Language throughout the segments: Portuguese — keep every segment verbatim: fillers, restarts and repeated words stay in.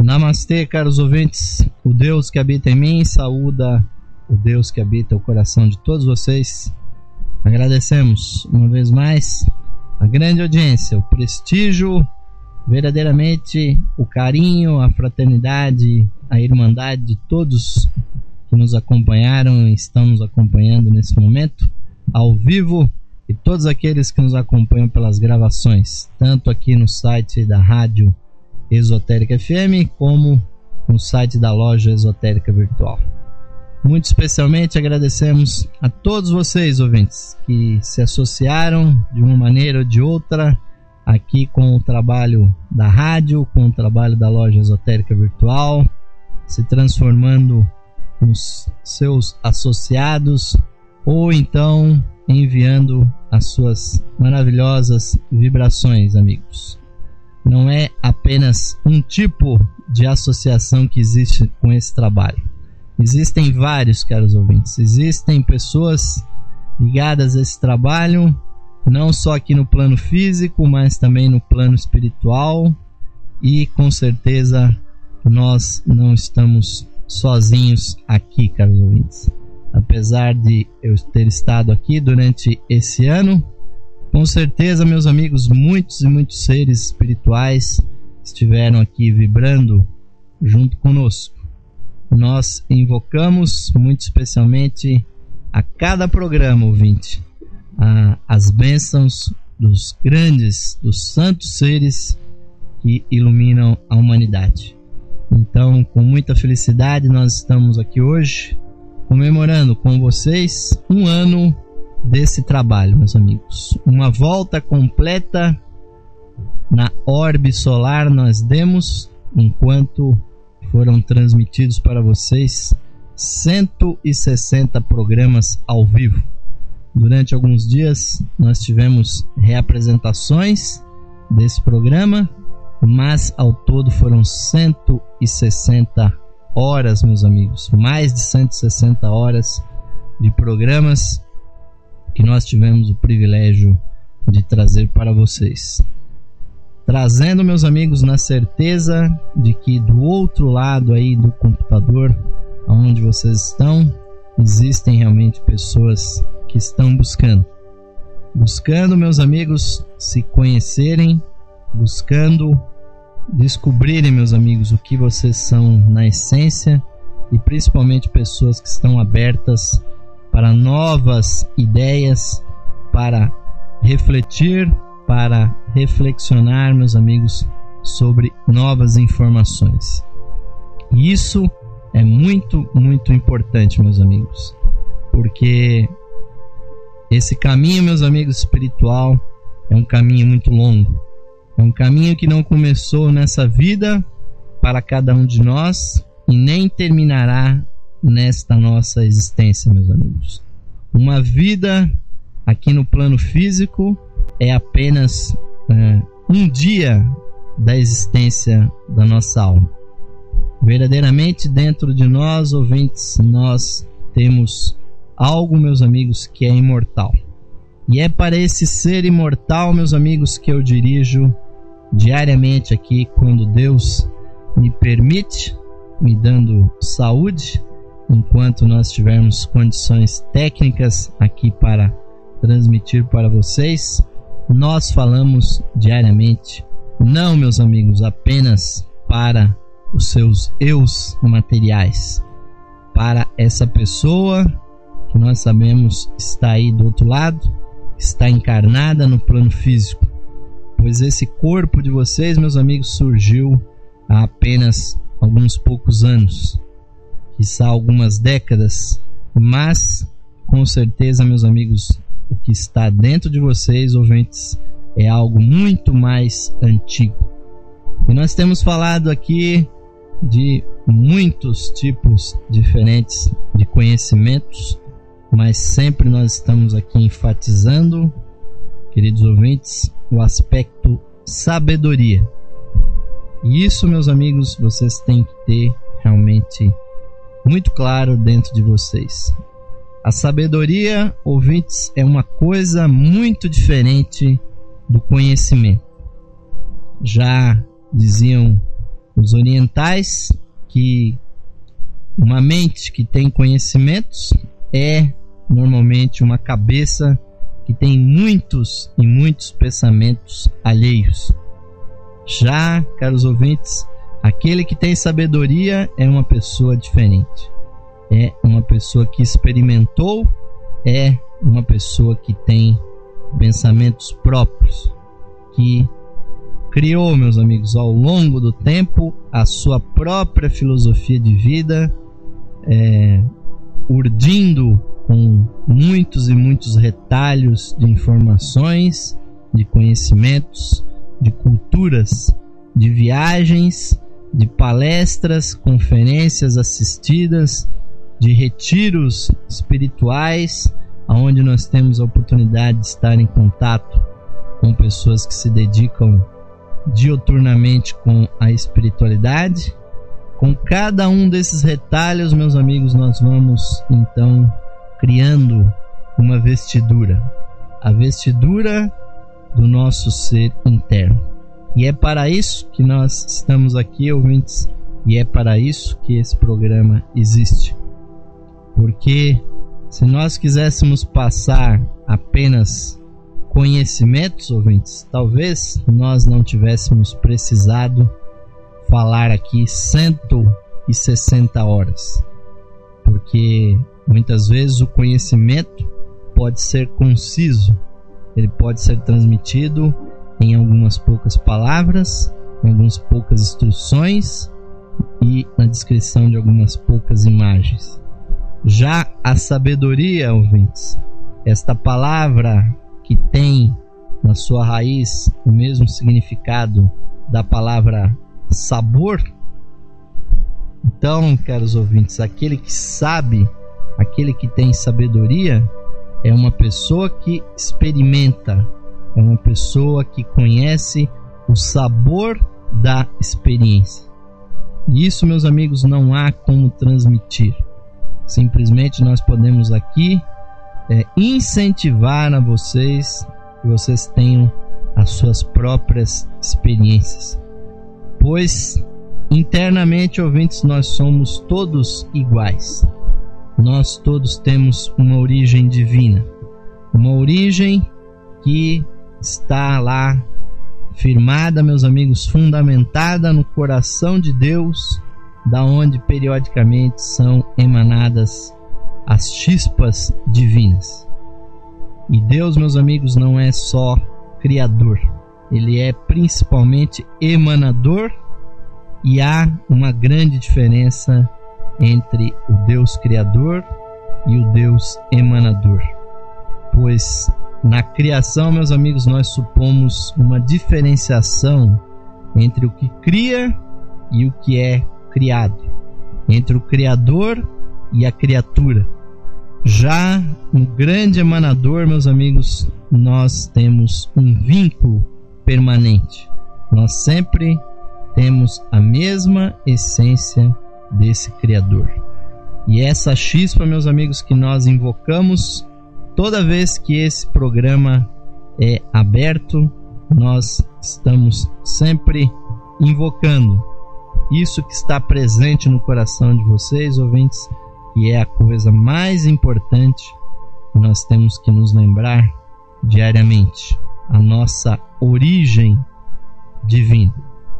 Namastê, caros ouvintes. O Deus que habita em mim saúda o Deus que habita o coração de todos vocês. Agradecemos uma vez mais a grande audiência, o prestígio, verdadeiramente o carinho, a fraternidade, a irmandade de todos que nos acompanharam e estão nos acompanhando nesse momento, ao vivo, e todos aqueles que nos acompanham pelas gravações, tanto aqui no site da Rádio Esotérica F M, como no site da Loja Esotérica Virtual. Muito especialmente agradecemos a todos vocês, ouvintes, que se associaram de uma maneira ou de outra aqui com o trabalho da rádio, com o trabalho da Loja Esotérica Virtual, se transformando nos seus associados ou então enviando as suas maravilhosas vibrações, amigos. Não é apenas um tipo de associação que existe com esse trabalho. Existem vários, caros ouvintes. Existem pessoas ligadas a esse trabalho, não só aqui no plano físico, mas também no plano espiritual. E com certeza nós não estamos sozinhos aqui, caros ouvintes. Apesar de eu ter estado aqui durante esse ano, com certeza, meus amigos, muitos e muitos seres espirituais estiveram aqui vibrando junto conosco. Nós invocamos muito especialmente a cada programa, ouvinte, a, as bênçãos dos grandes, dos santos seres que iluminam a humanidade. Então, com muita felicidade, nós estamos aqui hoje comemorando com vocês um ano desse trabalho, meus amigos. Uma volta completa na orbe solar nós demos, enquanto foram transmitidos para vocês cento e sessenta programas ao vivo. Durante alguns dias nós tivemos reapresentações desse programa, mas ao todo foram cento e sessenta horas, meus amigos, mais de cento e sessenta horas de programas que nós tivemos o privilégio de trazer para vocês. Trazendo, meus amigos, na certeza de que do outro lado aí do computador, onde vocês estão, existem realmente pessoas que estão buscando. Buscando, meus amigos, se conhecerem, buscando descobrirem, meus amigos, o que vocês são na essência, e principalmente pessoas que estão abertas para novas ideias, para refletir, para reflexionar, meus amigos, sobre novas informações. E isso é muito, muito importante, meus amigos, porque esse caminho, meus amigos, espiritual é um caminho muito longo. É um caminho que não começou nessa vida para cada um de nós e nem terminará nesta nossa existência, meus amigos. Uma vida aqui no plano físico é apenas é, um dia da existência da nossa alma. Verdadeiramente dentro de nós, ouvintes, nós temos algo, meus amigos, que é imortal. E é para esse ser imortal, meus amigos, que eu dirijo diariamente aqui, quando Deus me permite, me dando saúde, enquanto nós tivermos condições técnicas aqui para transmitir para vocês. Nós falamos diariamente, não, meus amigos, apenas para os seus eus materiais, para essa pessoa que nós sabemos está aí do outro lado, está encarnada no plano físico, pois esse corpo de vocês, meus amigos, surgiu há apenas alguns poucos anos, quizá algumas décadas, mas com certeza, meus amigos, o que está dentro de vocês, ouvintes, é algo muito mais antigo. E nós temos falado aqui de muitos tipos diferentes de conhecimentos, mas sempre nós estamos aqui enfatizando, queridos ouvintes, o aspecto sabedoria. E isso, meus amigos, vocês têm que ter realmente muito claro dentro de vocês. A sabedoria, ouvintes, é uma coisa muito diferente do conhecimento. Já diziam os orientais, que uma mente que tem conhecimentos é normalmente uma cabeça que tem muitos e muitos pensamentos alheios. Já, caros ouvintes, aquele que tem sabedoria é uma pessoa diferente. É uma pessoa que experimentou, é uma pessoa que tem pensamentos próprios, que criou, meus amigos, ao longo do tempo a sua própria filosofia de vida, é, urdindo com muitos e muitos retalhos de informações, de conhecimentos, de culturas, de viagens, de palestras, conferências assistidas, de retiros espirituais, onde nós temos a oportunidade de estar em contato com pessoas que se dedicam dioturnamente com a espiritualidade. Com cada um desses retalhos, meus amigos, nós vamos então criando uma vestidura, a vestidura do nosso ser interno. E é para isso que nós estamos aqui, ouvintes, e é para isso que esse programa existe. Porque se nós quiséssemos passar apenas conhecimentos, ouvintes, talvez nós não tivéssemos precisado falar aqui cento e sessenta horas. Porque muitas vezes o conhecimento pode ser conciso, ele pode ser transmitido em algumas poucas palavras, em algumas poucas instruções e na descrição de algumas poucas imagens. Já a sabedoria, ouvintes, esta palavra que tem na sua raiz o mesmo significado da palavra sabor. Então, caros ouvintes, aquele que sabe, aquele que tem sabedoria, é uma pessoa que experimenta, é uma pessoa que conhece o sabor da experiência. E isso, meus amigos, não há como transmitir. Simplesmente nós podemos aqui é, incentivar a vocês que vocês tenham as suas próprias experiências. Pois internamente, ouvintes, nós somos todos iguais. Nós todos temos uma origem divina, uma origem que está lá firmada, meus amigos, fundamentada no coração de Deus, da onde periodicamente são emanadas as chispas divinas. E Deus, meus amigos, não é só criador, ele é principalmente emanador, e há uma grande diferença entre o Deus criador e o Deus emanador, pois na criação, meus amigos, nós supomos uma diferenciação entre o que cria e o que é criado, entre o criador e a criatura. Já no grande emanador, meus amigos, nós temos um vínculo permanente, nós sempre temos a mesma essência desse Criador. E essa chispa, meus amigos, que nós invocamos toda vez que esse programa é aberto, nós estamos sempre invocando isso que está presente no coração de vocês, ouvintes, que é a coisa mais importante que nós temos que nos lembrar diariamente, a nossa origem divina.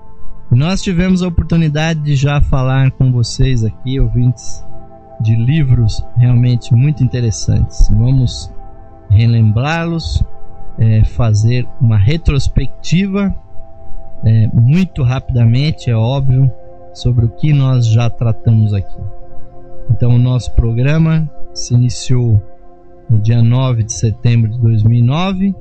Nós tivemos a oportunidade de já falar com vocês aqui, ouvintes, de livros realmente muito interessantes. Vamos relembrá-los, é, fazer uma retrospectiva é, muito rapidamente, é óbvio, sobre o que nós já tratamos aqui. Então, o nosso programa se iniciou no dia nove de setembro de dois mil e nove,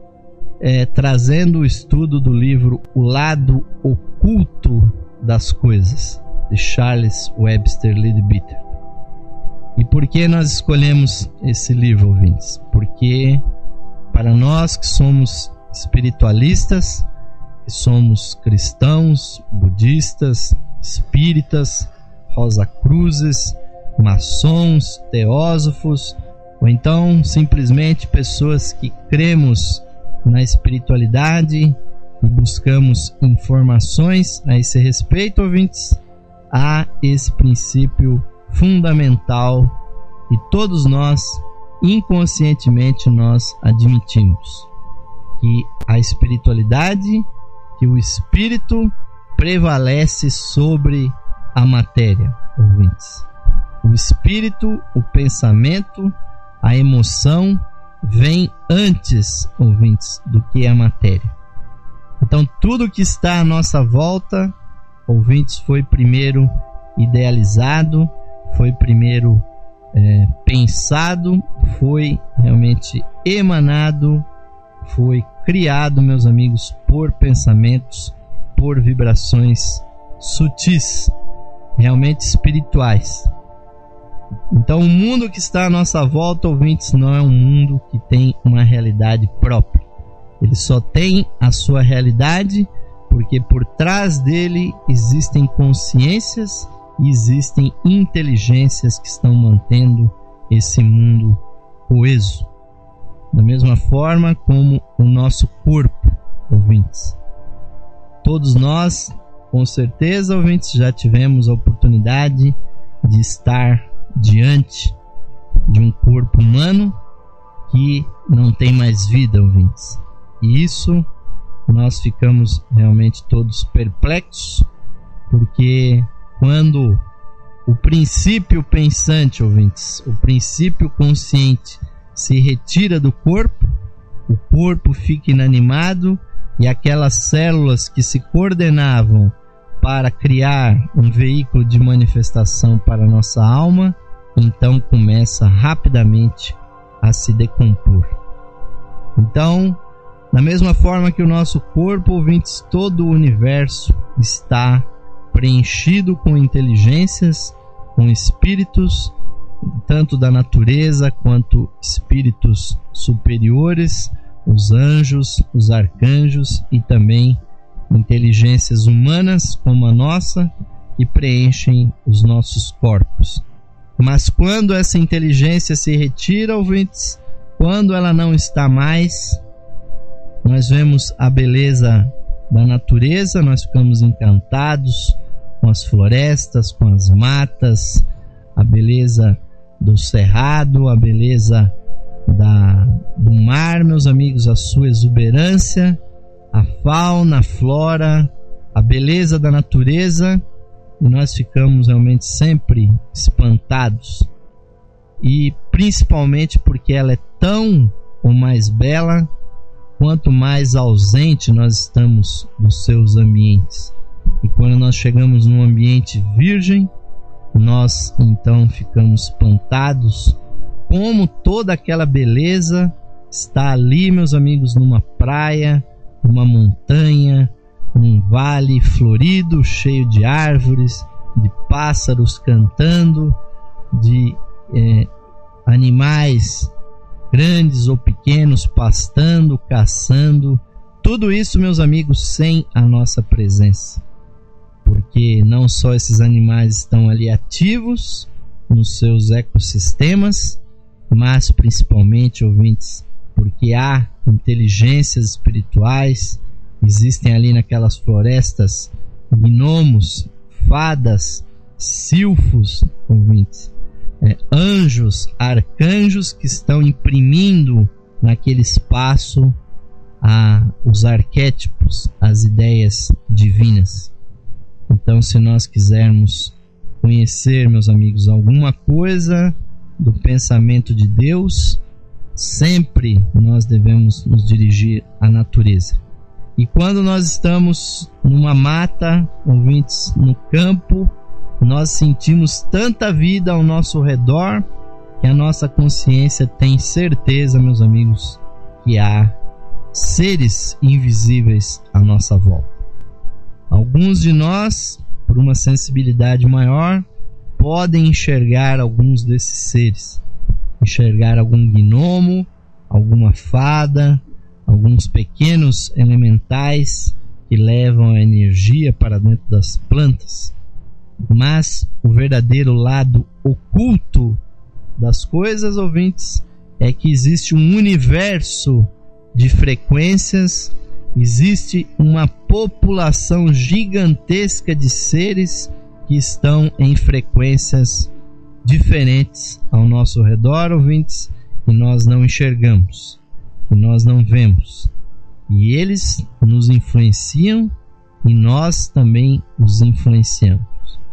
É, trazendo o estudo do livro O Lado Oculto das Coisas, de Charles Webster Leadbeater. E por que nós escolhemos esse livro, ouvintes? Porque para nós que somos espiritualistas, que somos cristãos, budistas, espíritas, rosacruzes, maçons, teósofos, ou então simplesmente pessoas que cremos na espiritualidade e buscamos informações a esse respeito, ouvintes, há esse princípio fundamental que todos nós, inconscientemente, nós admitimos, que a espiritualidade, que o espírito prevalece sobre a matéria, ouvintes. O espírito, o pensamento, a emoção vem antes, ouvintes, do que a matéria. Então tudo que está à nossa volta, ouvintes, foi primeiro idealizado, foi primeiro é, pensado, foi realmente emanado, foi criado, meus amigos, por pensamentos, por vibrações sutis, realmente espirituais. Então o mundo que está à nossa volta, ouvintes, não é um mundo que tem uma realidade própria. Ele só tem a sua realidade porque por trás dele existem consciências e existem inteligências que estão mantendo esse mundo coeso. Da mesma forma como o nosso corpo, ouvintes. Todos nós, com certeza, ouvintes, já tivemos a oportunidade de estar diante de um corpo humano que não tem mais vida, ouvintes. E isso nós ficamos realmente todos perplexos, porque quando o princípio pensante, ouvintes, o princípio consciente se retira do corpo, o corpo fica inanimado e aquelas células que se coordenavam para criar um veículo de manifestação para a nossa alma, então começa rapidamente a se decompor. Então, da mesma forma que o nosso corpo, ouvintes, todo o universo está preenchido com inteligências, com espíritos, tanto da natureza quanto espíritos superiores, os anjos, os arcanjos e também inteligências humanas como a nossa, que preenchem os nossos corpos. Mas quando essa inteligência se retira, ouvintes, quando ela não está mais, nós vemos a beleza da natureza, nós ficamos encantados com as florestas, com as matas, a beleza do cerrado, a beleza da, do mar, meus amigos, a sua exuberância, a fauna, a flora, a beleza da natureza, e nós ficamos realmente sempre espantados, e principalmente porque ela é tão ou mais bela quanto mais ausente nós estamos dos seus ambientes. E quando nós chegamos num ambiente virgem, nós então ficamos espantados como toda aquela beleza está ali, meus amigos, numa praia, numa montanha, num vale florido, cheio de árvores, de pássaros cantando, de é, animais grandes ou pequenos pastando, caçando. Tudo isso, meus amigos, sem a nossa presença. Porque não só esses animais estão ali ativos nos seus ecossistemas, mas principalmente, ouvintes, porque há inteligências espirituais, existem ali naquelas florestas gnomos, fadas, silfos, ouvintes, é, anjos, arcanjos que estão imprimindo naquele espaço a, os arquétipos, as ideias divinas. Então, se nós quisermos conhecer, meus amigos, alguma coisa do pensamento de Deus, sempre nós devemos nos dirigir à natureza. E quando nós estamos numa mata, ouvintes, no campo, nós sentimos tanta vida ao nosso redor que a nossa consciência tem certeza, meus amigos, que há seres invisíveis à nossa volta. Alguns de nós, por uma sensibilidade maior, podem enxergar alguns desses seres, enxergar algum gnomo, alguma fada, alguns pequenos elementais que levam a energia para dentro das plantas. Mas o verdadeiro lado oculto das coisas, ouvintes, é que existe um universo de frequências existe uma população gigantesca de seres que estão em frequências diferentes ao nosso redor, ouvintes, que nós não enxergamos, que nós não vemos. E eles nos influenciam e nós também os influenciamos.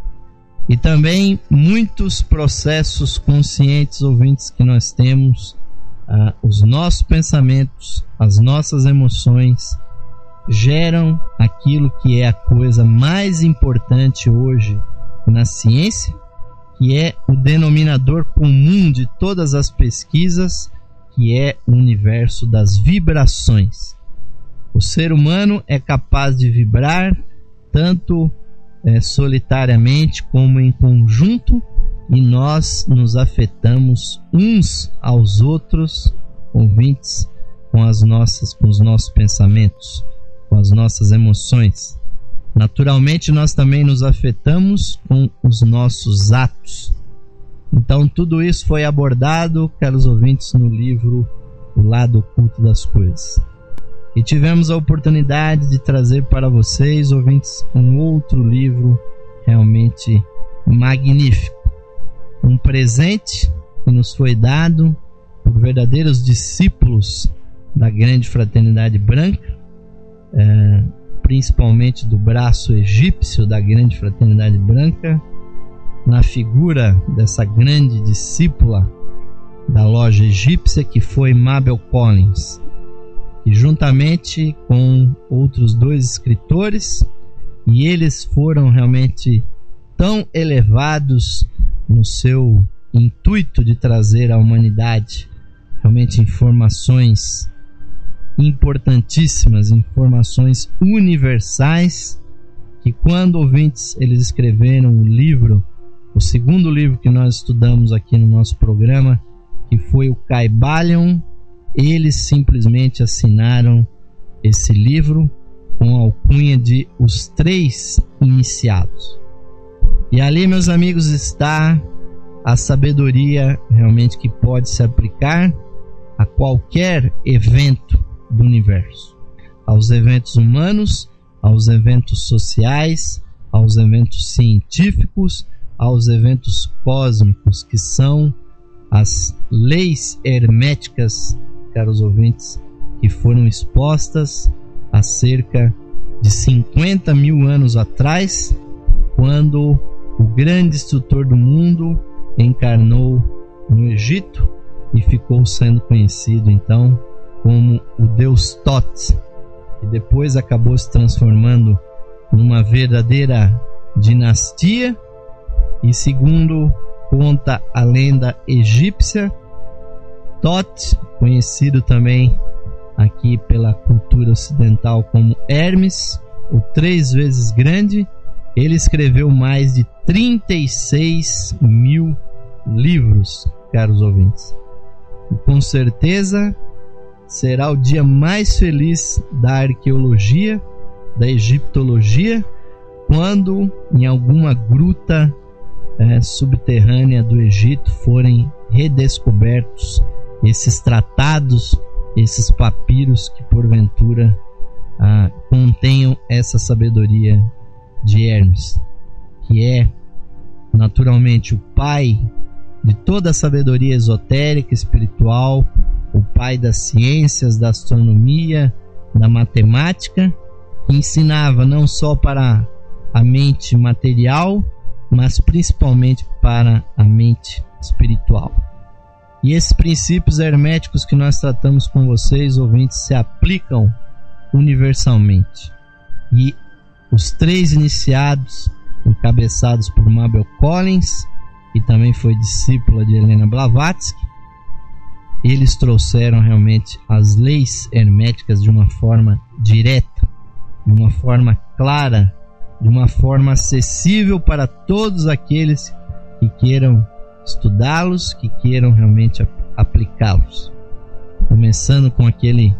E também muitos processos conscientes, ouvintes, que nós temos, ah, os nossos pensamentos, as nossas emoções, geram aquilo que é a coisa mais importante hoje na ciência, que é o denominador comum de todas as pesquisas, que é o universo das vibrações. O ser humano é capaz de vibrar tanto é, solitariamente como em conjunto, e nós nos afetamos uns aos outros, ouvintes, com as nossas, com os nossos pensamentos, com as nossas emoções. Naturalmente, nós também nos afetamos com os nossos atos. Então, tudo isso foi abordado, caros ouvintes, no livro O Lado Oculto das Coisas. E tivemos a oportunidade de trazer para vocês, ouvintes, um outro livro realmente magnífico. Um presente que nos foi dado por verdadeiros discípulos da grande fraternidade branca, é, principalmente do braço egípcio da grande fraternidade branca, na figura dessa grande discípula da loja egípcia, que foi Mabel Collins, e juntamente com outros dois escritores, e eles foram realmente tão elevados no seu intuito de trazer à humanidade realmente informações importantíssimas, informações universais, que quando, ouvintes, eles escreveram o livro, o segundo livro que nós estudamos aqui no nosso programa, que foi o Kybalion, eles simplesmente assinaram esse livro com a alcunha de Os Três Iniciados. E ali, meus amigos, está a sabedoria realmente que pode se aplicar a qualquer evento do universo, aos eventos humanos, aos eventos sociais, aos eventos científicos, aos eventos cósmicos, que são as leis herméticas, caros ouvintes, que foram expostas há cerca de cinquenta mil anos atrás, quando o grande instrutor do mundo encarnou no Egito e ficou sendo conhecido então como o deus Thoth, que depois acabou se transformando numa verdadeira dinastia. E segundo conta a lenda egípcia, Thoth, conhecido também aqui pela cultura ocidental como Hermes, o três vezes grande, ele escreveu mais de trinta e seis mil livros, caros ouvintes. E com certeza será o dia mais feliz da arqueologia, da egiptologia, quando em alguma gruta é, subterrânea do Egito forem redescobertos esses tratados, esses papiros que porventura ah, contenham essa sabedoria de Hermes, que é naturalmente o pai de toda a sabedoria esotérica, espiritual, o pai das ciências, da astronomia, da matemática, que ensinava não só para a mente material, mas principalmente para a mente espiritual. E esses princípios herméticos que nós tratamos com vocês, ouvintes, se aplicam universalmente. E os três iniciados, encabeçados por Mabel Collins, que também foi discípula de Helena Blavatsky, eles trouxeram realmente as leis herméticas de uma forma direta, de uma forma clara, de uma forma acessível para todos aqueles que queiram estudá-los, que queiram realmente aplicá-los. Começando com aquele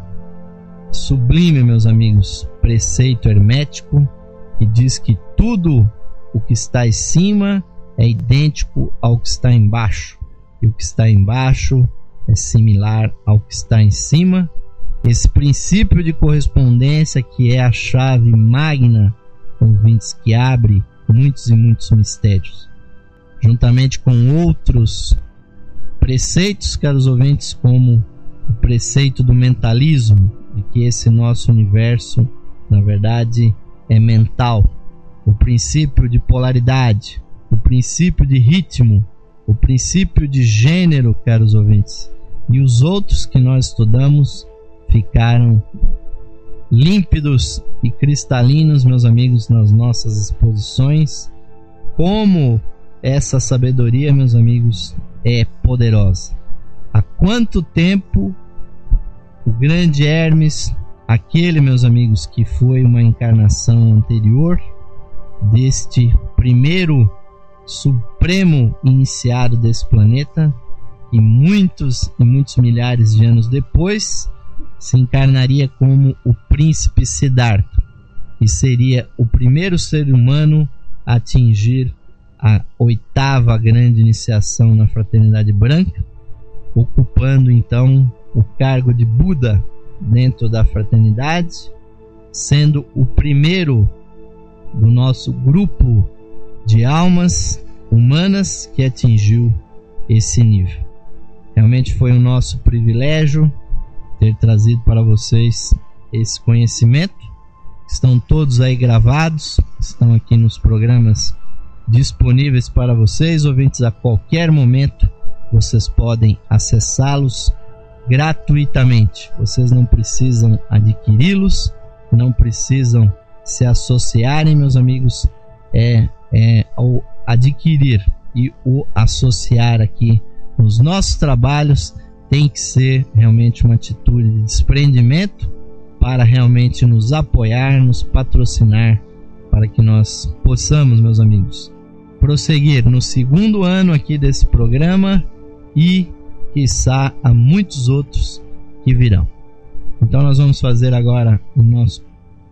sublime, meus amigos, preceito hermético que diz que tudo o que está em cima é idêntico ao que está embaixo, e o que está embaixo é similar ao que está em cima, esse princípio de correspondência que é a chave magna, ouvintes, que abre muitos e muitos mistérios, juntamente com outros preceitos, caros ouvintes, como o preceito do mentalismo, de que esse nosso universo, na verdade, é mental, o princípio de polaridade, o princípio de ritmo, o princípio de gênero, caros ouvintes, e os outros que nós estudamos ficaram límpidos e cristalinos, meus amigos, nas nossas exposições. Como essa sabedoria, meus amigos, é poderosa. Há quanto tempo o grande Hermes, aquele, meus amigos, que foi uma encarnação anterior deste primeiro supremo iniciado desse planeta, e muitos e muitos milhares de anos depois se encarnaria como o príncipe Siddhartha e seria o primeiro ser humano a atingir a oitava grande iniciação na fraternidade branca, ocupando então o cargo de Buda dentro da fraternidade, sendo o primeiro do nosso grupo de almas humanas que atingiu esse nível. Realmente foi um nosso privilégio ter trazido para vocês esse conhecimento. Estão todos aí gravados, estão aqui nos programas disponíveis para vocês, ouvintes. A qualquer momento vocês podem acessá-los gratuitamente. Vocês não precisam adquiri-los, não precisam se associarem, meus amigos. É, é o adquirir e o associar aqui nos nossos trabalhos tem que ser realmente uma atitude de desprendimento para realmente nos apoiar, nos patrocinar, para que nós possamos, meus amigos, prosseguir no segundo ano aqui desse programa e, quiçá, há muitos outros que virão. Então nós vamos fazer agora o nosso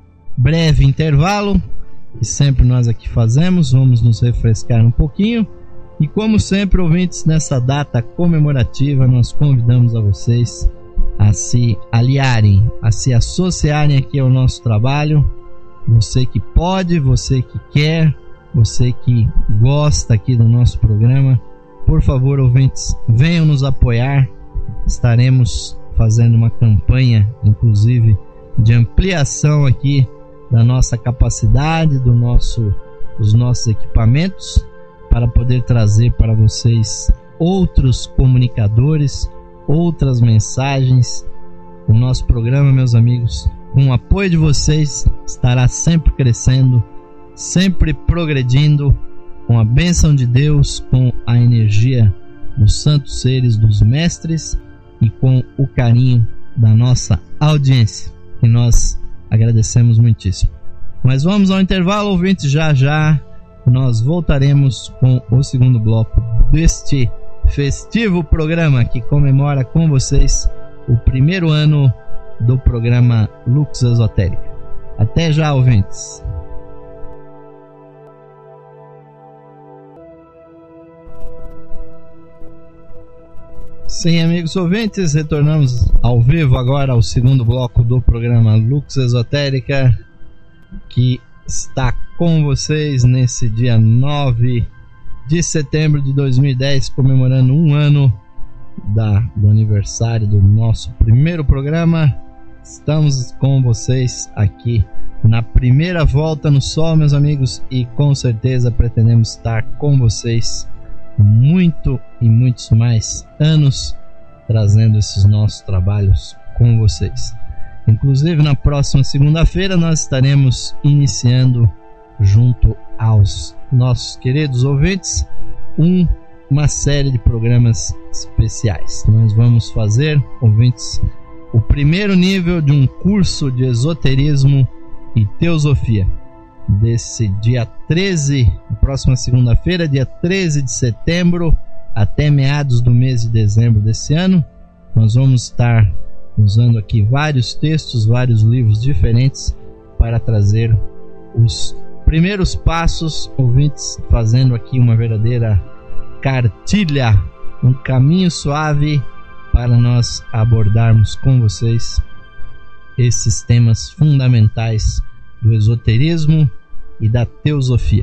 breve intervalo, que sempre nós aqui fazemos, vamos nos refrescar um pouquinho. E como sempre, ouvintes, nessa data comemorativa, nós convidamos a vocês a se aliarem, a se associarem aqui ao nosso trabalho. Você que pode, você que quer, você que gosta aqui do nosso programa, por favor, ouvintes, venham nos apoiar. Estaremos fazendo uma campanha, inclusive, de ampliação aqui da nossa capacidade, do nosso, dos nossos equipamentos, para poder trazer para vocês outros comunicadores, outras mensagens. O nosso programa, meus amigos, com o apoio de vocês, estará sempre crescendo, sempre progredindo, com a bênção de Deus, com a energia dos santos seres, dos mestres e com o carinho da nossa audiência, que nós agradecemos muitíssimo. Mas vamos ao intervalo, ouvintes. Já já nós voltaremos com o segundo bloco deste festivo programa que comemora com vocês o primeiro ano do programa Lux Esotérica. Até já, ouvintes. Sim, amigos ouvintes, retornamos ao vivo agora ao segundo bloco do programa Lux Esotérica, que está com vocês nesse dia nove de setembro de dois mil e dez, comemorando um ano da, do aniversário do nosso primeiro programa. Estamos com vocês aqui na primeira volta no sol, meus amigos, e com certeza pretendemos estar com vocês muito e muitos mais anos, trazendo esses nossos trabalhos com vocês. Inclusive, na próxima segunda-feira nós estaremos iniciando, junto aos nossos queridos ouvintes, um, uma série de programas especiais. Nós vamos fazer, ouvintes, o primeiro nível de um curso de esoterismo e teosofia. Desse dia treze, próxima segunda-feira, dia treze de setembro, até meados do mês de dezembro desse ano, nós vamos estar usando aqui vários textos, vários livros diferentes para trazer os primeiros passos, ouvintes, fazendo aqui uma verdadeira cartilha, um caminho suave para nós abordarmos com vocês esses temas fundamentais do esoterismo e da teosofia.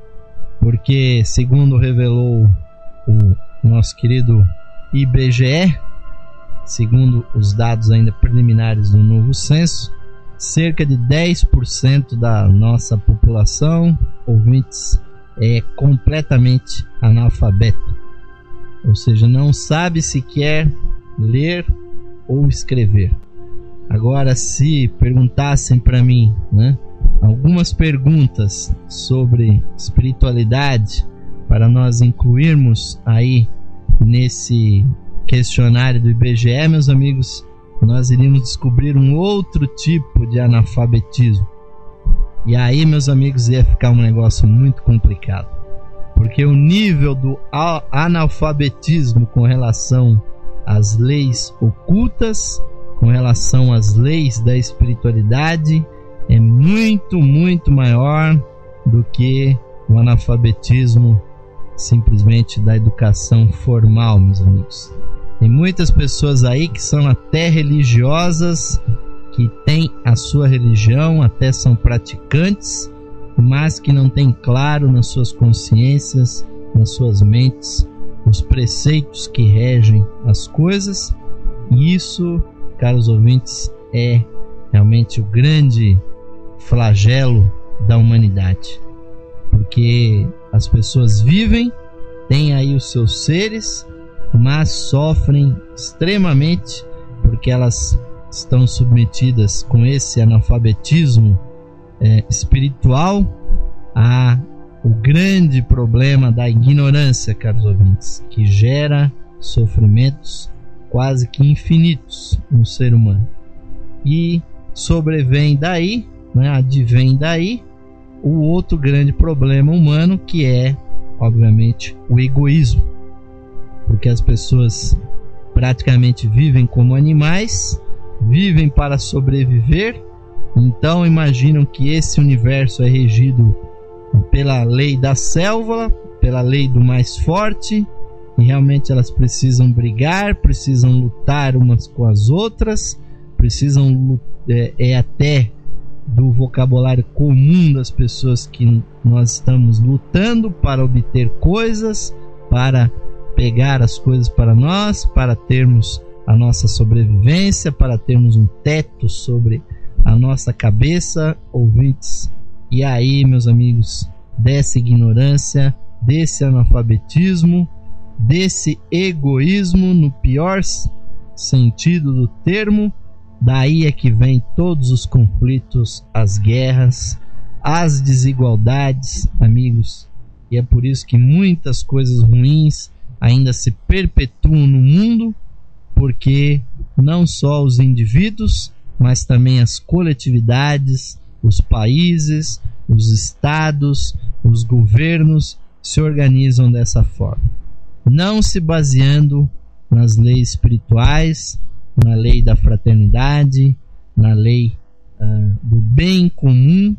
Porque, segundo revelou o nosso querido I B G E, segundo os dados ainda preliminares do novo censo, cerca de dez por cento da nossa população, ouvintes, é completamente analfabeta. Ou seja, não sabe sequer ler ou escrever. Agora, se perguntassem para mim, né, algumas perguntas sobre espiritualidade para nós incluirmos aí nesse questionário do I B G E, meus amigos, nós iríamos descobrir um outro tipo de analfabetismo. E aí, meus amigos, ia ficar um negócio muito complicado, porque o nível do analfabetismo com relação às leis ocultas, com relação às leis da espiritualidade, é muito, muito maior do que o analfabetismo simplesmente da educação formal, meus amigos. Tem muitas pessoas aí que são até religiosas, que têm a sua religião, até são praticantes, mas que não têm claro nas suas consciências, nas suas mentes, os preceitos que regem as coisas. E isso, caros ouvintes, é realmente o grande flagelo da humanidade, porque as pessoas vivem, têm aí os seus seres, mas sofrem extremamente porque elas estão submetidas com esse analfabetismo é, espiritual a o grande problema da ignorância, caros ouvintes, que gera sofrimentos quase que infinitos no ser humano. E sobrevém daí, né, advém daí o outro grande problema humano, que é, obviamente, o egoísmo. Porque as pessoas praticamente vivem como animais, vivem para sobreviver, então imaginam que esse universo é regido pela lei da selva, pela lei do mais forte, e realmente elas precisam brigar, precisam lutar umas com as outras, precisam é, é até do vocabulário comum das pessoas que nós estamos lutando para obter coisas, para pegar as coisas para nós, para termos a nossa sobrevivência, para termos um teto sobre a nossa cabeça, ouvintes. E aí, meus amigos, dessa ignorância, desse analfabetismo, desse egoísmo no pior sentido do termo, daí é que vem todos os conflitos, as guerras, as desigualdades, amigos. E é por isso que muitas coisas ruins ainda se perpetuam no mundo, porque não só os indivíduos, mas também as coletividades, os países, os estados, os governos se organizam dessa forma, não se baseando nas leis espirituais, na lei da fraternidade, na lei uh, do bem comum.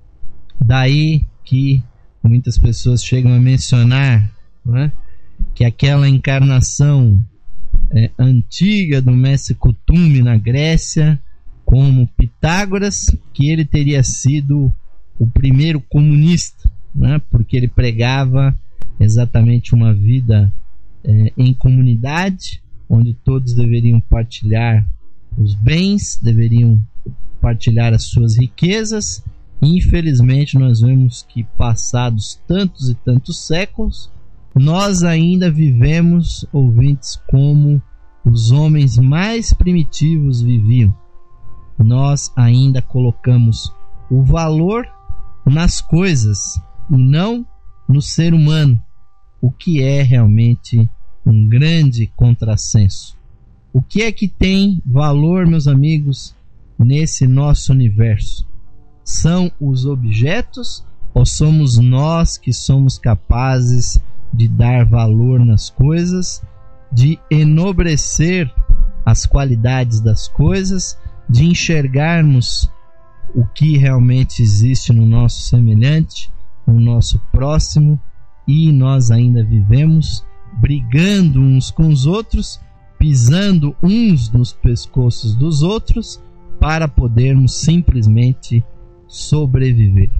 Daí que muitas pessoas chegam a mencionar, né, que aquela encarnação é, antiga do mestre Kuthumi na Grécia, como Pitágoras, que ele teria sido o primeiro comunista, né, porque ele pregava exatamente uma vida é, em comunidade, onde todos deveriam partilhar os bens, deveriam partilhar as suas riquezas. E infelizmente nós vemos que, passados tantos e tantos séculos, nós ainda vivemos, ouvintes, como os homens mais primitivos viviam. Nós ainda colocamos o valor nas coisas e não no ser humano, o que é realmente um grande contrassenso. O que é que tem valor, meus amigos, nesse nosso universo? São os objetos ou somos nós que somos capazes de dar valor nas coisas, de enobrecer as qualidades das coisas, de enxergarmos o que realmente existe no nosso semelhante, no nosso próximo, e nós ainda vivemos brigando uns com os outros, pisando uns nos pescoços dos outros, para podermos simplesmente sobreviver.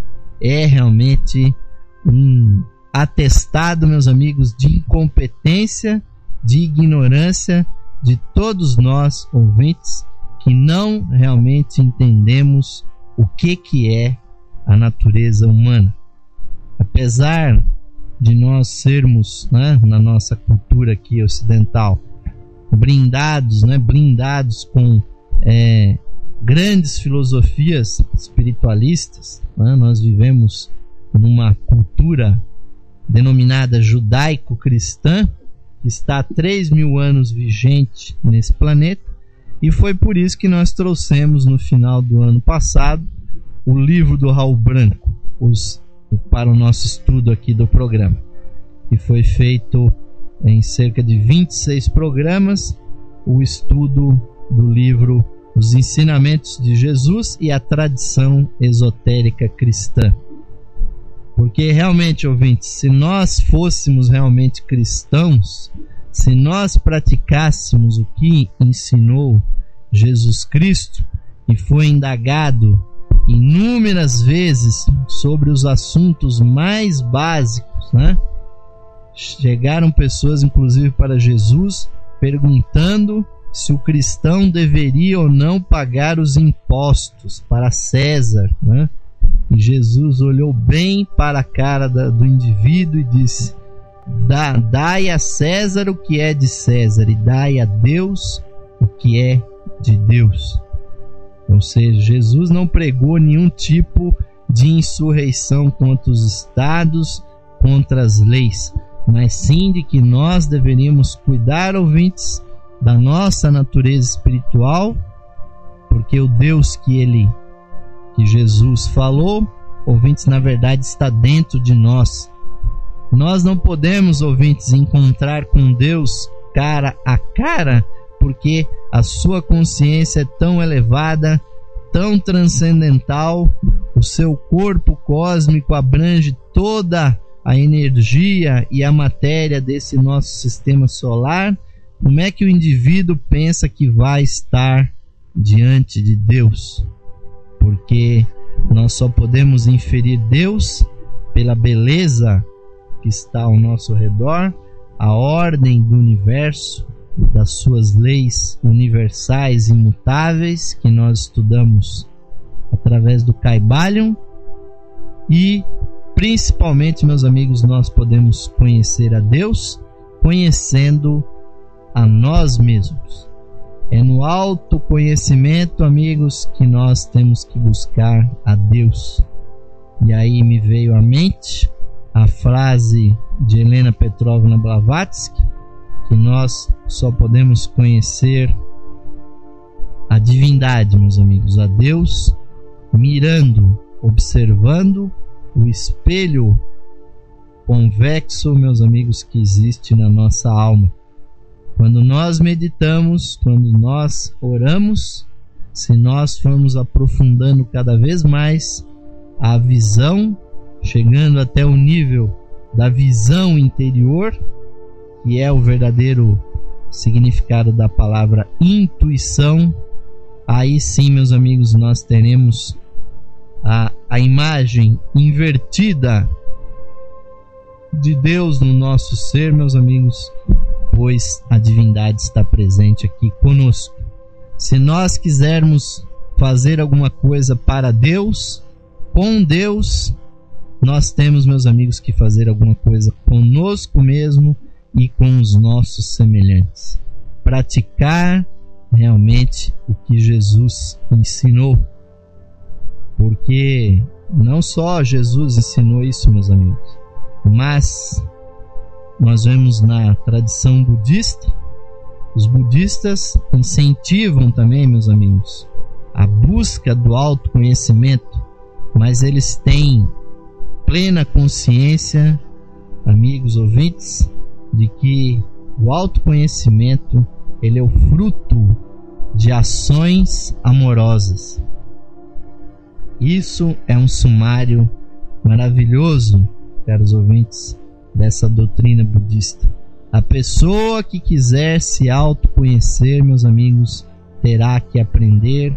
É realmente um atestado, meus amigos, de incompetência, de ignorância de todos nós, ouvintes, que não realmente entendemos o que, que é a natureza humana. Apesar de nós sermos, né, na nossa cultura aqui ocidental, brindados, né, blindados com é, grandes filosofias espiritualistas, né, nós vivemos numa cultura denominada judaico-cristã, que está há três mil anos vigente nesse planeta, e foi por isso que nós trouxemos no final do ano passado o livro do Raul Branco os, para o nosso estudo aqui do programa, que foi feito em cerca de vinte e seis programas, o estudo do livro Os Ensinamentos de Jesus e a Tradição Esotérica Cristã. Porque realmente, ouvintes, se nós fôssemos realmente cristãos, se nós praticássemos o que ensinou Jesus Cristo e foi indagado inúmeras vezes sobre os assuntos mais básicos, né? Chegaram pessoas, inclusive, para Jesus perguntando se o cristão deveria ou não pagar os impostos para César, né? E Jesus olhou bem para a cara da, do indivíduo e disse: Dá, dai a César o que é de César e dai a Deus o que é de Deus. Ou seja, Jesus não pregou nenhum tipo de insurreição contra os estados, contra as leis, mas sim de que nós deveríamos cuidar, ouvintes, da nossa natureza espiritual, porque o Deus que ele que Jesus falou, ouvintes, na verdade está dentro de nós. Nós não podemos, ouvintes, encontrar com Deus cara a cara, porque a sua consciência é tão elevada, tão transcendental, o seu corpo cósmico abrange toda a energia e a matéria desse nosso sistema solar. Como é que o indivíduo pensa que vai estar diante de Deus? Porque nós só podemos inferir Deus pela beleza que está ao nosso redor, a ordem do universo, das suas leis universais imutáveis que nós estudamos através do Kybalion, e principalmente, meus amigos, nós podemos conhecer a Deus conhecendo a nós mesmos. É no autoconhecimento, amigos, que nós temos que buscar a Deus. E aí me veio à mente a frase de Helena Petrovna Blavatsky, que nós só podemos conhecer a divindade, meus amigos, a Deus, mirando, observando o espelho convexo, meus amigos, que existe na nossa alma. Quando nós meditamos, quando nós oramos, se nós formos aprofundando cada vez mais a visão, chegando até o nível da visão interior, que é o verdadeiro significado da palavra intuição, aí sim, meus amigos, nós teremos a, a imagem invertida de Deus no nosso ser, meus amigos, pois a divindade está presente aqui conosco. Se nós quisermos fazer alguma coisa para Deus, com Deus, nós temos, meus amigos, que fazer alguma coisa conosco mesmo e com os nossos semelhantes. Praticar realmente o que Jesus ensinou. Porque não só Jesus ensinou isso, meus amigos, mas nós vemos na tradição budista, os budistas incentivam também, meus amigos, a busca do autoconhecimento, mas eles têm plena consciência, amigos ouvintes, de que o autoconhecimento ele é o fruto de ações amorosas. Isso é um sumário maravilhoso, caros ouvintes, dessa doutrina budista. A pessoa que quiser se autoconhecer, meus amigos, terá que aprender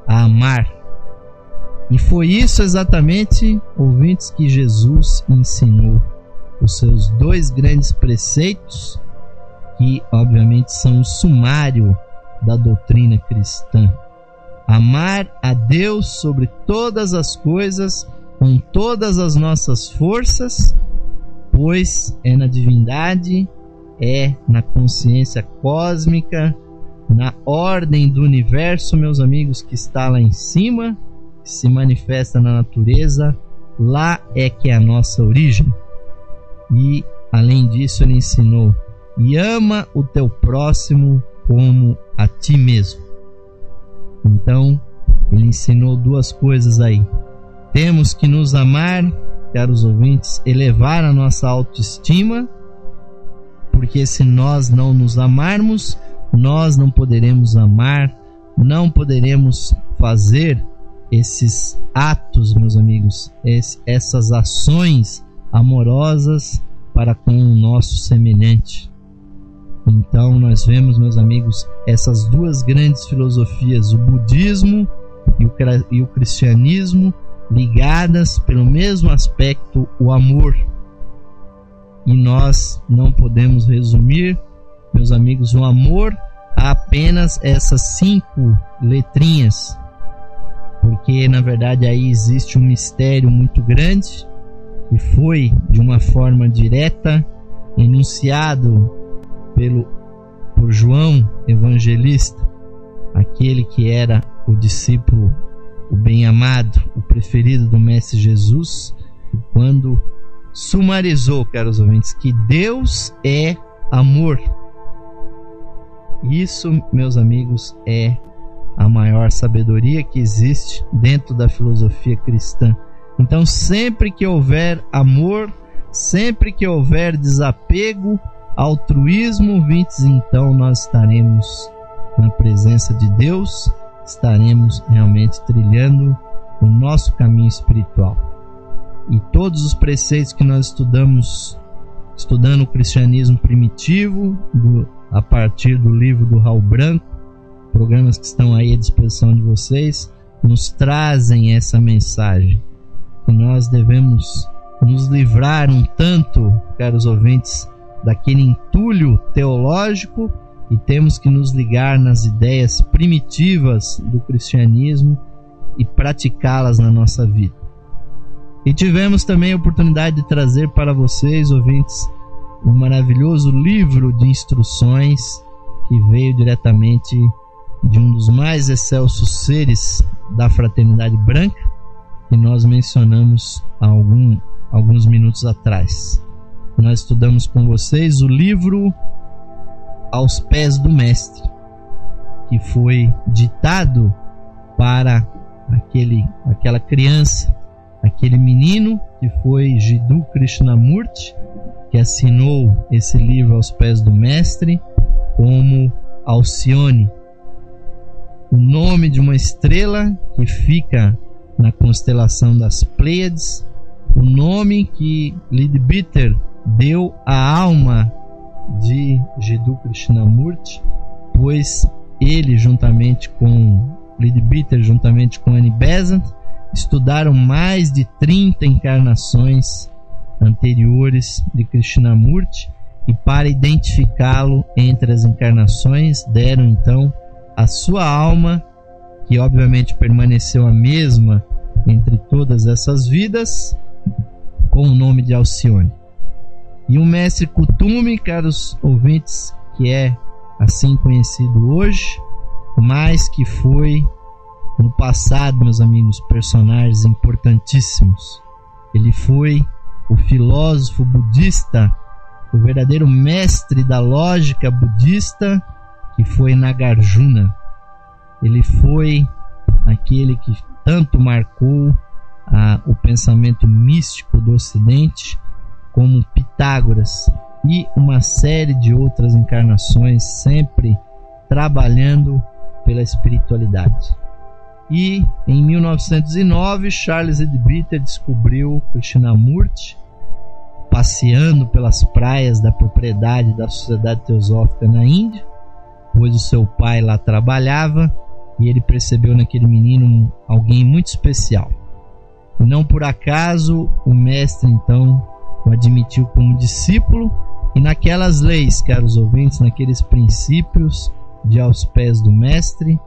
a amar. E foi isso exatamente, ouvintes, que Jesus ensinou. Os seus dois grandes preceitos, que obviamente são o sumário da doutrina cristã. Amar a Deus sobre todas as coisas, com todas as nossas forças, pois é na divindade, é na consciência cósmica, na ordem do universo, meus amigos, que está lá em cima, que se manifesta na natureza. Lá é que é a nossa origem. E além disso ele ensinou: e ama o teu próximo como a ti mesmo. Então ele ensinou duas coisas aí. Temos que nos amar, caros ouvintes, elevar a nossa autoestima, porque se nós não nos amarmos, nós não poderemos amar, não poderemos fazer esses atos, meus amigos, esse, essas ações amorosas para com o nosso semelhante. Então nós vemos, meus amigos, essas duas grandes filosofias, o budismo e o, e o cristianismo, ligadas pelo mesmo aspecto, o amor. E nós não podemos resumir, meus amigos, o amor a apenas essas cinco letrinhas, porque na verdade aí existe um mistério muito grande que foi de uma forma direta enunciado pelo por João Evangelista, aquele que era o discípulo, o bem-amado, o preferido do Mestre Jesus, quando sumarizou, caros ouvintes, que Deus é amor. Isso, meus amigos, é a maior sabedoria que existe dentro da filosofia cristã. Então, sempre que houver amor, sempre que houver desapego, altruísmo, ouvintes, então nós estaremos na presença de Deus, estaremos realmente trilhando o nosso caminho espiritual. E todos os preceitos que nós estudamos, estudando o cristianismo primitivo, do, a partir do livro do Raul Branco, programas que estão aí à disposição de vocês, nos trazem essa mensagem, que nós devemos nos livrar um tanto, caros ouvintes, daquele entulho teológico, e temos que nos ligar nas ideias primitivas do cristianismo e praticá-las na nossa vida. E tivemos também a oportunidade de trazer para vocês, ouvintes, um maravilhoso livro de instruções que veio diretamente de um dos mais excelsos seres da Fraternidade Branca, que nós mencionamos há algum, alguns minutos atrás. Nós estudamos com vocês o livro Aos Pés do Mestre, que foi ditado para aquele, aquela criança, aquele menino que foi Jiddu Krishnamurti, que assinou esse livro Aos Pés do Mestre como Alcione, o nome de uma estrela que fica na constelação das Pleiades, o nome que Leadbeater deu à alma de Jiddu Krishnamurti, pois ele, juntamente com Leadbeater, juntamente com Annie Besant, estudaram mais de trinta encarnações anteriores de Krishnamurti, e para identificá-lo entre as encarnações deram então a sua alma, que obviamente permaneceu a mesma entre todas essas vidas, com o nome de Alcione. E o mestre Kuthumi, caros ouvintes, que é assim conhecido hoje, mas que foi no passado, meus amigos, personagens importantíssimos. Ele foi o filósofo budista, o verdadeiro mestre da lógica budista, que foi Nagarjuna. Ele foi aquele que tanto marcou ah, o pensamento místico do Ocidente, como Pitágoras e uma série de outras encarnações, sempre trabalhando pela espiritualidade. E em mil novecentos e nove, Charles Leadbeater descobriu Krishnamurti passeando pelas praias da propriedade da Sociedade Teosófica na Índia, pois o seu pai lá trabalhava, e ele percebeu naquele menino alguém muito especial. E não por acaso o mestre então o admitiu como discípulo, e naquelas leis, caros ouvintes, naqueles princípios de aos pés do mestre,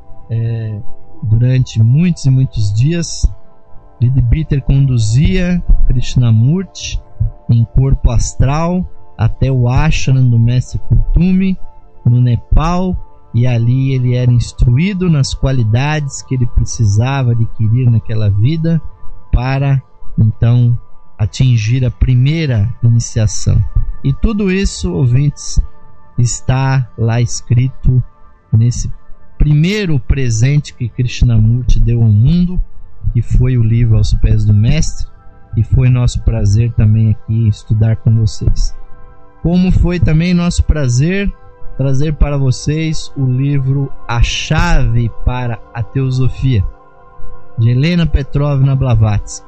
é, durante muitos e muitos dias, Lidbiter conduzia Krishnamurti em corpo astral até o ashram do mestre Kuthumi, no Nepal, e ali ele era instruído nas qualidades que ele precisava adquirir naquela vida para então atingir a primeira iniciação. E tudo isso, ouvintes, está lá escrito nesse primeiro presente que Krishnamurti deu ao mundo, que foi o livro Aos Pés do Mestre, e foi nosso prazer também aqui estudar com vocês. Como foi também nosso prazer trazer para vocês o livro A Chave para a Teosofia, de Helena Petrovna Blavatsky.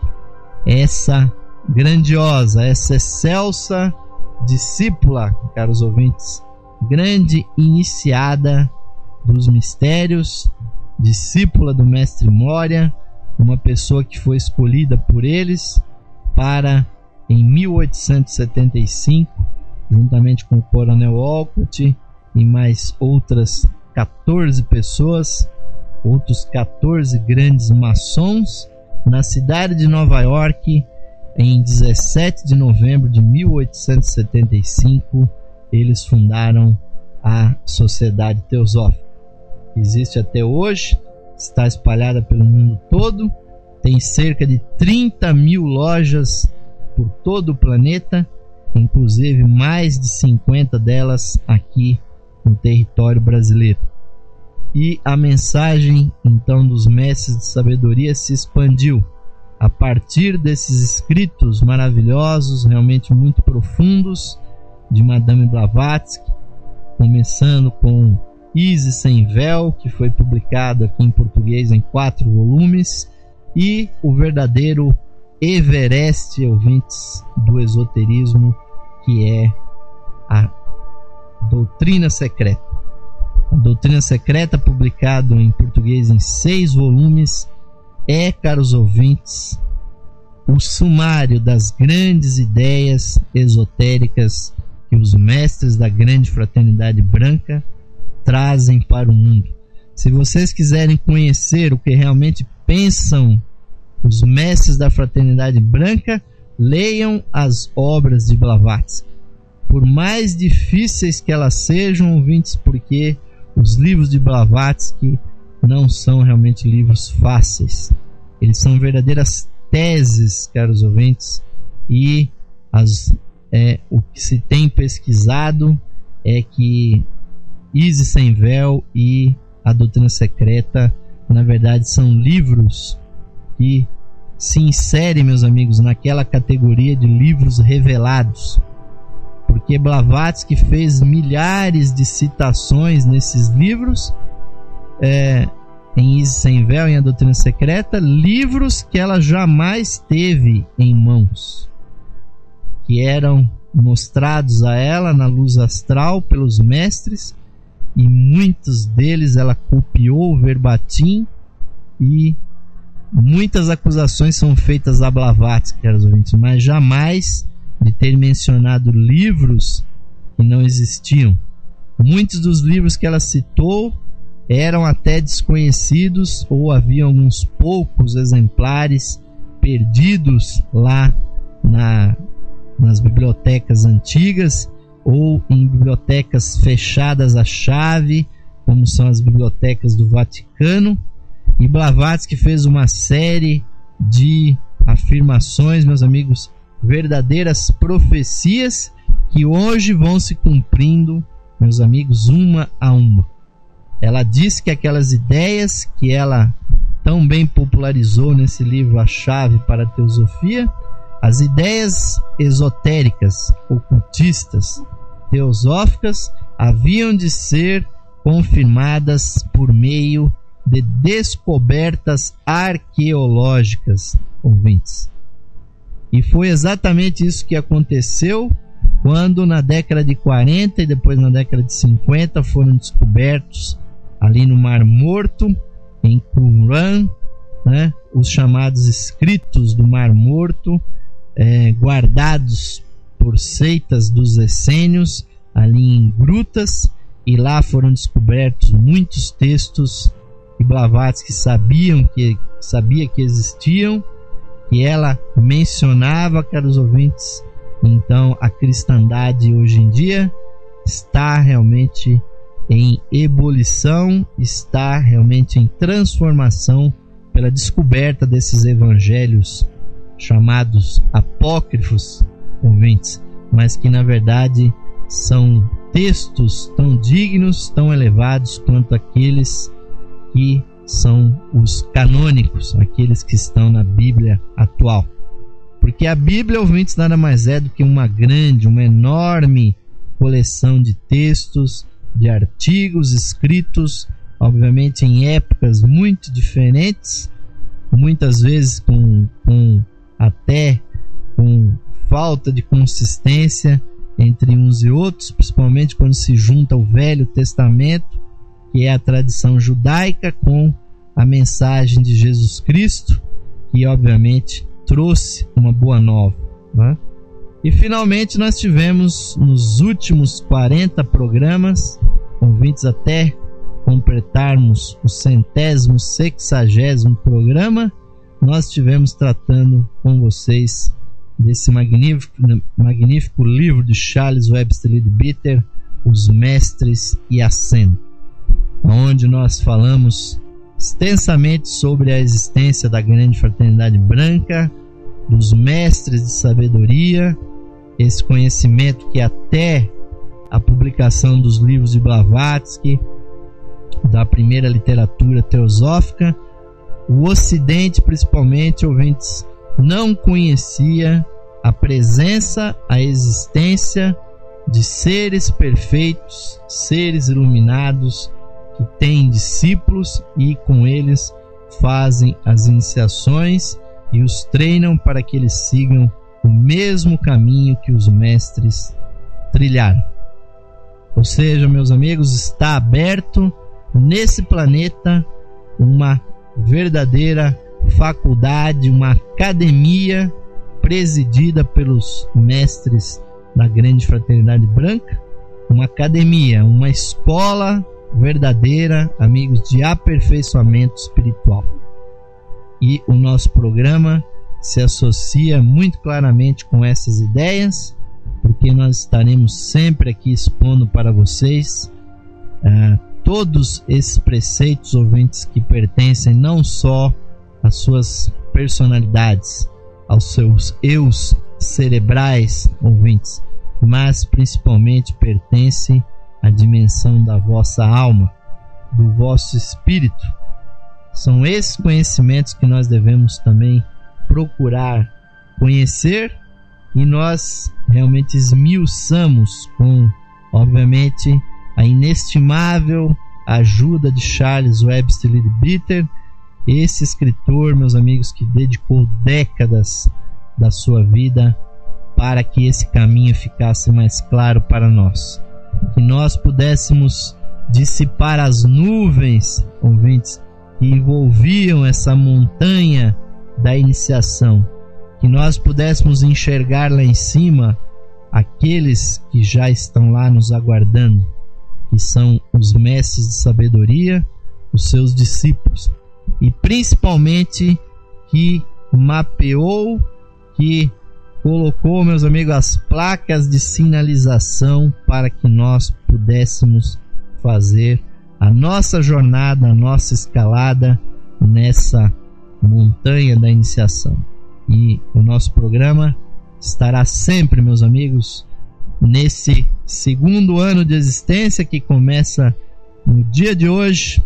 Essa grandiosa, essa excelsa discípula, caros ouvintes, grande iniciada dos mistérios, discípula do mestre Moria, uma pessoa que foi escolhida por eles para, em mil oitocentos e setenta e cinco, juntamente com o Coronel Olcott e mais outras quatorze pessoas, outros quatorze grandes maçons, na cidade de Nova York, em dezessete de novembro de mil oitocentos e setenta e cinco, eles fundaram a Sociedade Teosófica. Existe até hoje, está espalhada pelo mundo todo, tem cerca de trinta mil lojas por todo o planeta, inclusive mais de cinquenta delas aqui no território brasileiro. E a mensagem então dos mestres de sabedoria se expandiu a partir desses escritos maravilhosos, realmente muito profundos, de Madame Blavatsky, começando com Isis Sem Véu, que foi publicado aqui em português em quatro volumes, e o verdadeiro Everest, ouvintes, do esoterismo, que é a Doutrina Secreta. A Doutrina Secreta, publicado em português em seis volumes, é, caros ouvintes, o sumário das grandes ideias esotéricas que os mestres da grande fraternidade branca trazem para o mundo. Se vocês quiserem conhecer o que realmente pensam os mestres da fraternidade branca, leiam as obras de Blavatsky, por mais difíceis que elas sejam, ouvintes, porque os livros de Blavatsky não são realmente livros fáceis. Eles são verdadeiras teses, caros ouvintes, e as, é, o que se tem pesquisado é que Isis Sem Véu e a Doutrina Secreta, na verdade, são livros que se inserem, meus amigos, naquela categoria de livros revelados, porque Blavatsky fez milhares de citações nesses livros, é, em Isis Sem Véu e em A Doutrina Secreta, livros que ela jamais teve em mãos, que eram mostrados a ela na luz astral pelos mestres, e muitos deles ela copiou verbatim, e muitas acusações são feitas a Blavatsky, caros ouvintes, mas jamais de ter mencionado livros que não existiam. Muitos dos livros que ela citou eram até desconhecidos, ou havia alguns poucos exemplares perdidos lá na, nas bibliotecas antigas, ou em bibliotecas fechadas à chave, como são as bibliotecas do Vaticano. E Blavatsky fez uma série de afirmações, meus amigos, verdadeiras profecias que hoje vão se cumprindo, meus amigos, uma a uma. Ela diz que aquelas ideias que ela tão bem popularizou nesse livro A Chave para a Teosofia, as ideias esotéricas, ocultistas, teosóficas, haviam de ser confirmadas por meio de descobertas arqueológicas, ouvintes. E foi exatamente isso que aconteceu quando na década de quarenta e depois na década de cinquenta foram descobertos ali no Mar Morto, em Qumran, né? Os chamados escritos do Mar Morto, é, guardados por seitas dos essênios ali em grutas, e lá foram descobertos muitos textos que Blavatsky sabiam que sabia que existiam, que ela mencionava, caros ouvintes. Então a cristandade hoje em dia está realmente em ebulição, está realmente em transformação pela descoberta desses evangelhos chamados apócrifos, ouvintes, mas que na verdade são textos tão dignos, tão elevados quanto aqueles que são os canônicos, aqueles que estão na Bíblia atual. Porque a Bíblia, ouvintes, nada mais é do que uma grande, uma enorme coleção de textos, de artigos escritos, obviamente em épocas muito diferentes, muitas vezes com, com até com falta de consistência entre uns e outros, principalmente quando se junta o Velho Testamento, que é a tradição judaica, com a mensagem de Jesus Cristo, que obviamente trouxe uma boa nova, né? E finalmente nós tivemos nos últimos quarenta programas, ouvintes, até completarmos o centésimo, sexagésimo programa, nós estivemos tratando com vocês desse magnífico, magnífico livro de Charles Webster Leadbeater, Os Mestres e a Cena, onde nós falamos extensamente sobre a existência da grande fraternidade branca, dos mestres de sabedoria, esse conhecimento que até a publicação dos livros de Blavatsky, da primeira literatura teosófica, o Ocidente, principalmente, ouvintes, não conhecia a presença, a existência de seres perfeitos, seres iluminados, que têm discípulos e com eles fazem as iniciações e os treinam para que eles sigam o mesmo caminho que os mestres trilharam. Ou seja, meus amigos, está aberto nesse planeta uma verdadeira faculdade, uma academia presidida pelos mestres da grande fraternidade branca, uma academia, uma escola verdadeira, amigos, de aperfeiçoamento espiritual. E o nosso programa se associa muito claramente com essas ideias, porque nós estaremos sempre aqui expondo para vocês uh, todos esses preceitos, ouvintes, que pertencem não só às suas personalidades, aos seus eus cerebrais, ouvintes, mas principalmente pertence à dimensão da vossa alma, do vosso espírito. São esses conhecimentos que nós devemos também procurar conhecer, e nós realmente esmiuçamos com, obviamente, a inestimável ajuda de Charles Webster Leadbeater, esse escritor, meus amigos, que dedicou décadas da sua vida para que esse caminho ficasse mais claro para nós, que nós pudéssemos dissipar as nuvens, ouvintes, que envolviam essa montanha da iniciação, que nós pudéssemos enxergar lá em cima aqueles que já estão lá nos aguardando, que são os mestres de sabedoria, os seus discípulos, e principalmente que mapeou, que colocou, meus amigos, as placas de sinalização para que nós pudéssemos fazer a nossa jornada, a nossa escalada nessa montanha da iniciação. E o nosso programa estará sempre, meus amigos, nesse segundo ano de existência que começa no dia de hoje,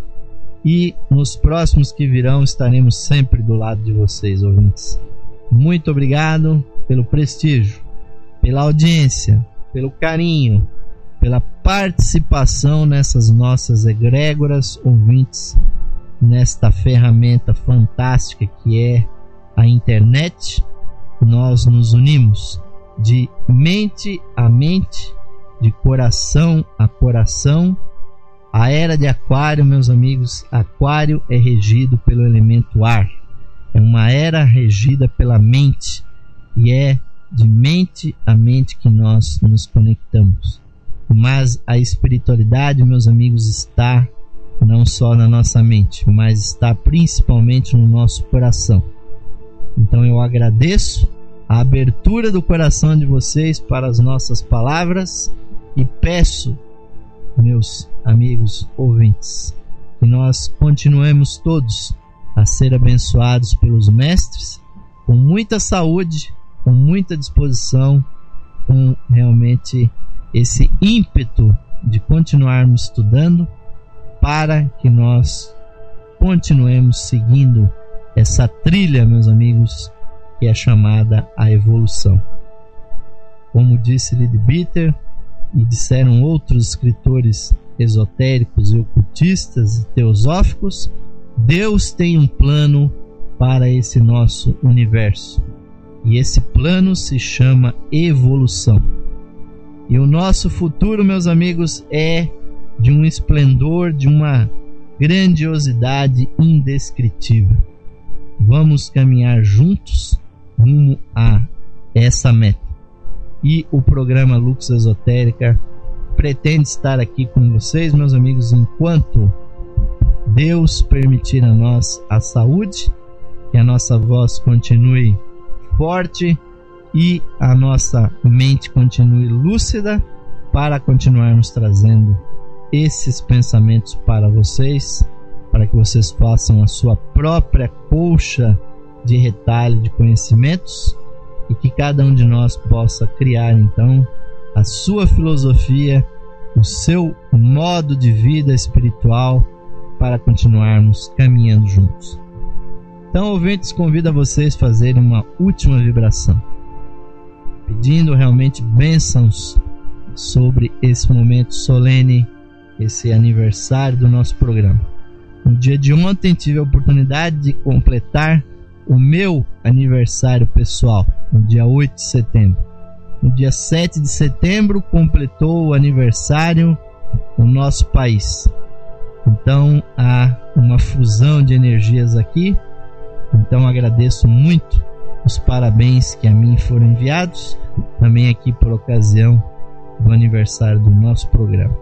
e nos próximos que virão estaremos sempre do lado de vocês, ouvintes. Muito obrigado pelo prestígio, pela audiência, pelo carinho, pela participação nessas nossas egrégoras, ouvintes, nesta ferramenta fantástica que é a internet. Nós nos unimos de mente a mente, de coração a coração, A era de Aquário, meus amigos, Aquário é regido pelo elemento ar. É uma era regida pela mente, e é de mente a mente que nós nos conectamos. Mas a espiritualidade, meus amigos, está não só na nossa mente, mas está principalmente no nosso coração. Então eu agradeço a abertura do coração de vocês para as nossas palavras e peço, meus amigos ouvintes, que nós continuemos todos a ser abençoados pelos mestres, com muita saúde, com muita disposição, com realmente esse ímpeto de continuarmos estudando, para que nós continuemos seguindo essa trilha, meus amigos, que é chamada a evolução. Como disse Leadbeater e disseram outros escritores esotéricos e ocultistas e teosóficos, Deus tem um plano para esse nosso universo, e esse plano se chama evolução. E o nosso futuro, meus amigos, é de um esplendor, de uma grandiosidade indescritível. Vamos caminhar juntos rumo a essa meta. E o programa Lux Esotérica pretende estar aqui com vocês, meus amigos, enquanto Deus permitir a nós a saúde, que a nossa voz continue forte e a nossa mente continue lúcida, para continuarmos trazendo esses pensamentos para vocês, para que vocês façam a sua própria colcha de retalho de conhecimentos, e que cada um de nós possa criar então a sua filosofia, o seu modo de vida espiritual, para continuarmos caminhando juntos. Então, ouvintes, convido a vocês a fazerem uma última vibração, pedindo realmente bênçãos sobre esse momento solene, esse aniversário do nosso programa. No dia de ontem tive a oportunidade de completar o meu aniversário pessoal, no dia oito de setembro. No dia sete de setembro completou o aniversário do nosso país. Então há uma fusão de energias aqui. Então agradeço muito os parabéns que a mim foram enviados, também aqui por ocasião do aniversário do nosso programa.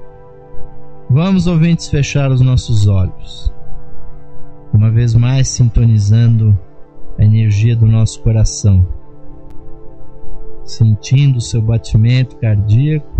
Vamos, ouvintes, fechar os nossos olhos, uma vez mais sintonizando a energia do nosso coração, sentindo o seu batimento cardíaco.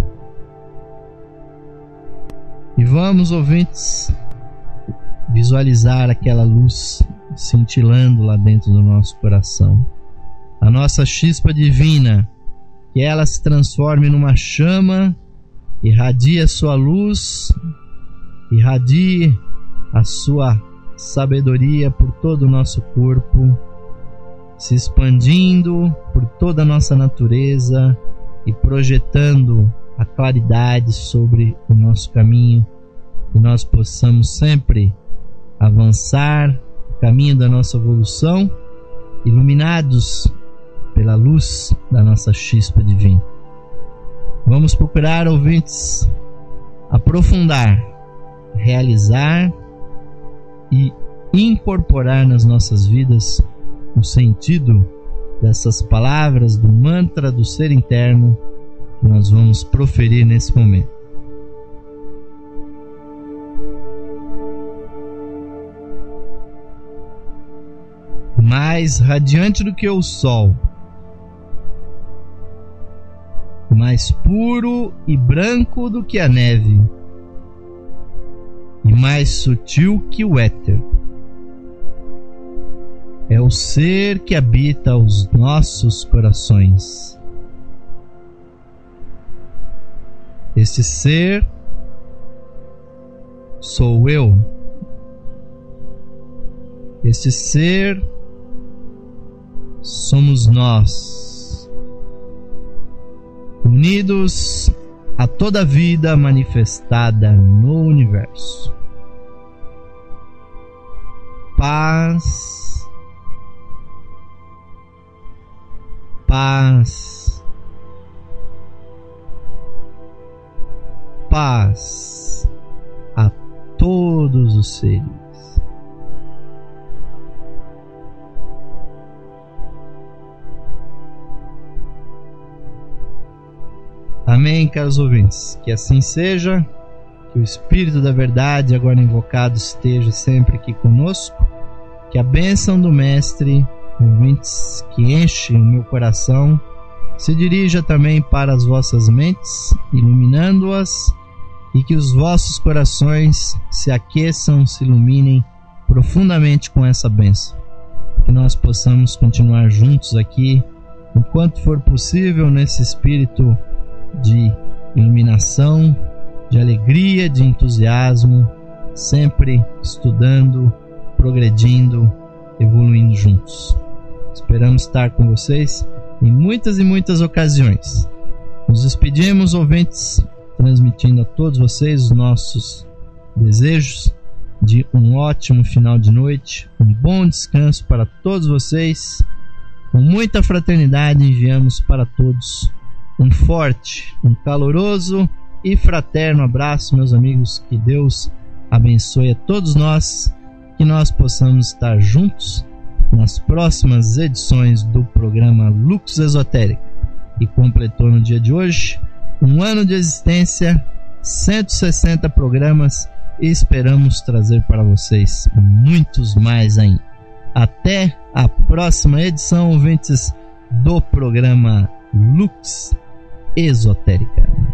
E vamos, ouvintes, visualizar aquela luz cintilando lá dentro do nosso coração, a nossa chispa divina, que ela se transforme numa chama, irradie a sua luz, irradie a sua sabedoria por todo o nosso corpo, se expandindo por toda a nossa natureza e projetando a claridade sobre o nosso caminho, que nós possamos sempre avançar o caminho da nossa evolução, iluminados pela luz da nossa chispa divina. Vamos procurar, ouvintes, aprofundar, realizar e incorporar nas nossas vidas o sentido dessas palavras do mantra do ser interno que nós vamos proferir nesse momento. Mais radiante do que o sol, mais puro e branco do que a neve, e mais sutil que o éter, é o ser que habita os nossos corações. Este ser sou eu. Este ser somos nós, unidos a toda a vida manifestada no universo. Paz, paz, paz a todos os seres. Amém, caros ouvintes. Que assim seja, que o Espírito da Verdade, agora invocado, esteja sempre aqui conosco, que a bênção do Mestre, ouvintes, que enche o meu coração, se dirija também para as vossas mentes, iluminando-as, e que os vossos corações se aqueçam, se iluminem profundamente com essa bênção. Que nós possamos continuar juntos aqui, enquanto for possível, nesse espírito de iluminação, de alegria, de entusiasmo, sempre estudando, progredindo, evoluindo juntos. Esperamos estar com vocês em muitas e muitas ocasiões. Nos despedimos, ouvintes, transmitindo a todos vocês os nossos desejos de um ótimo final de noite, um bom descanso para todos vocês. Com muita fraternidade enviamos para todos um forte, um caloroso e fraterno abraço, meus amigos. Que Deus abençoe a todos nós, que nós possamos estar juntos nas próximas edições do programa Lux Esotérica, que completou no dia de hoje um ano de existência, cento e sessenta programas, e esperamos trazer para vocês muitos mais ainda. Até a próxima edição, ouvintes, do programa Lux Esotérica.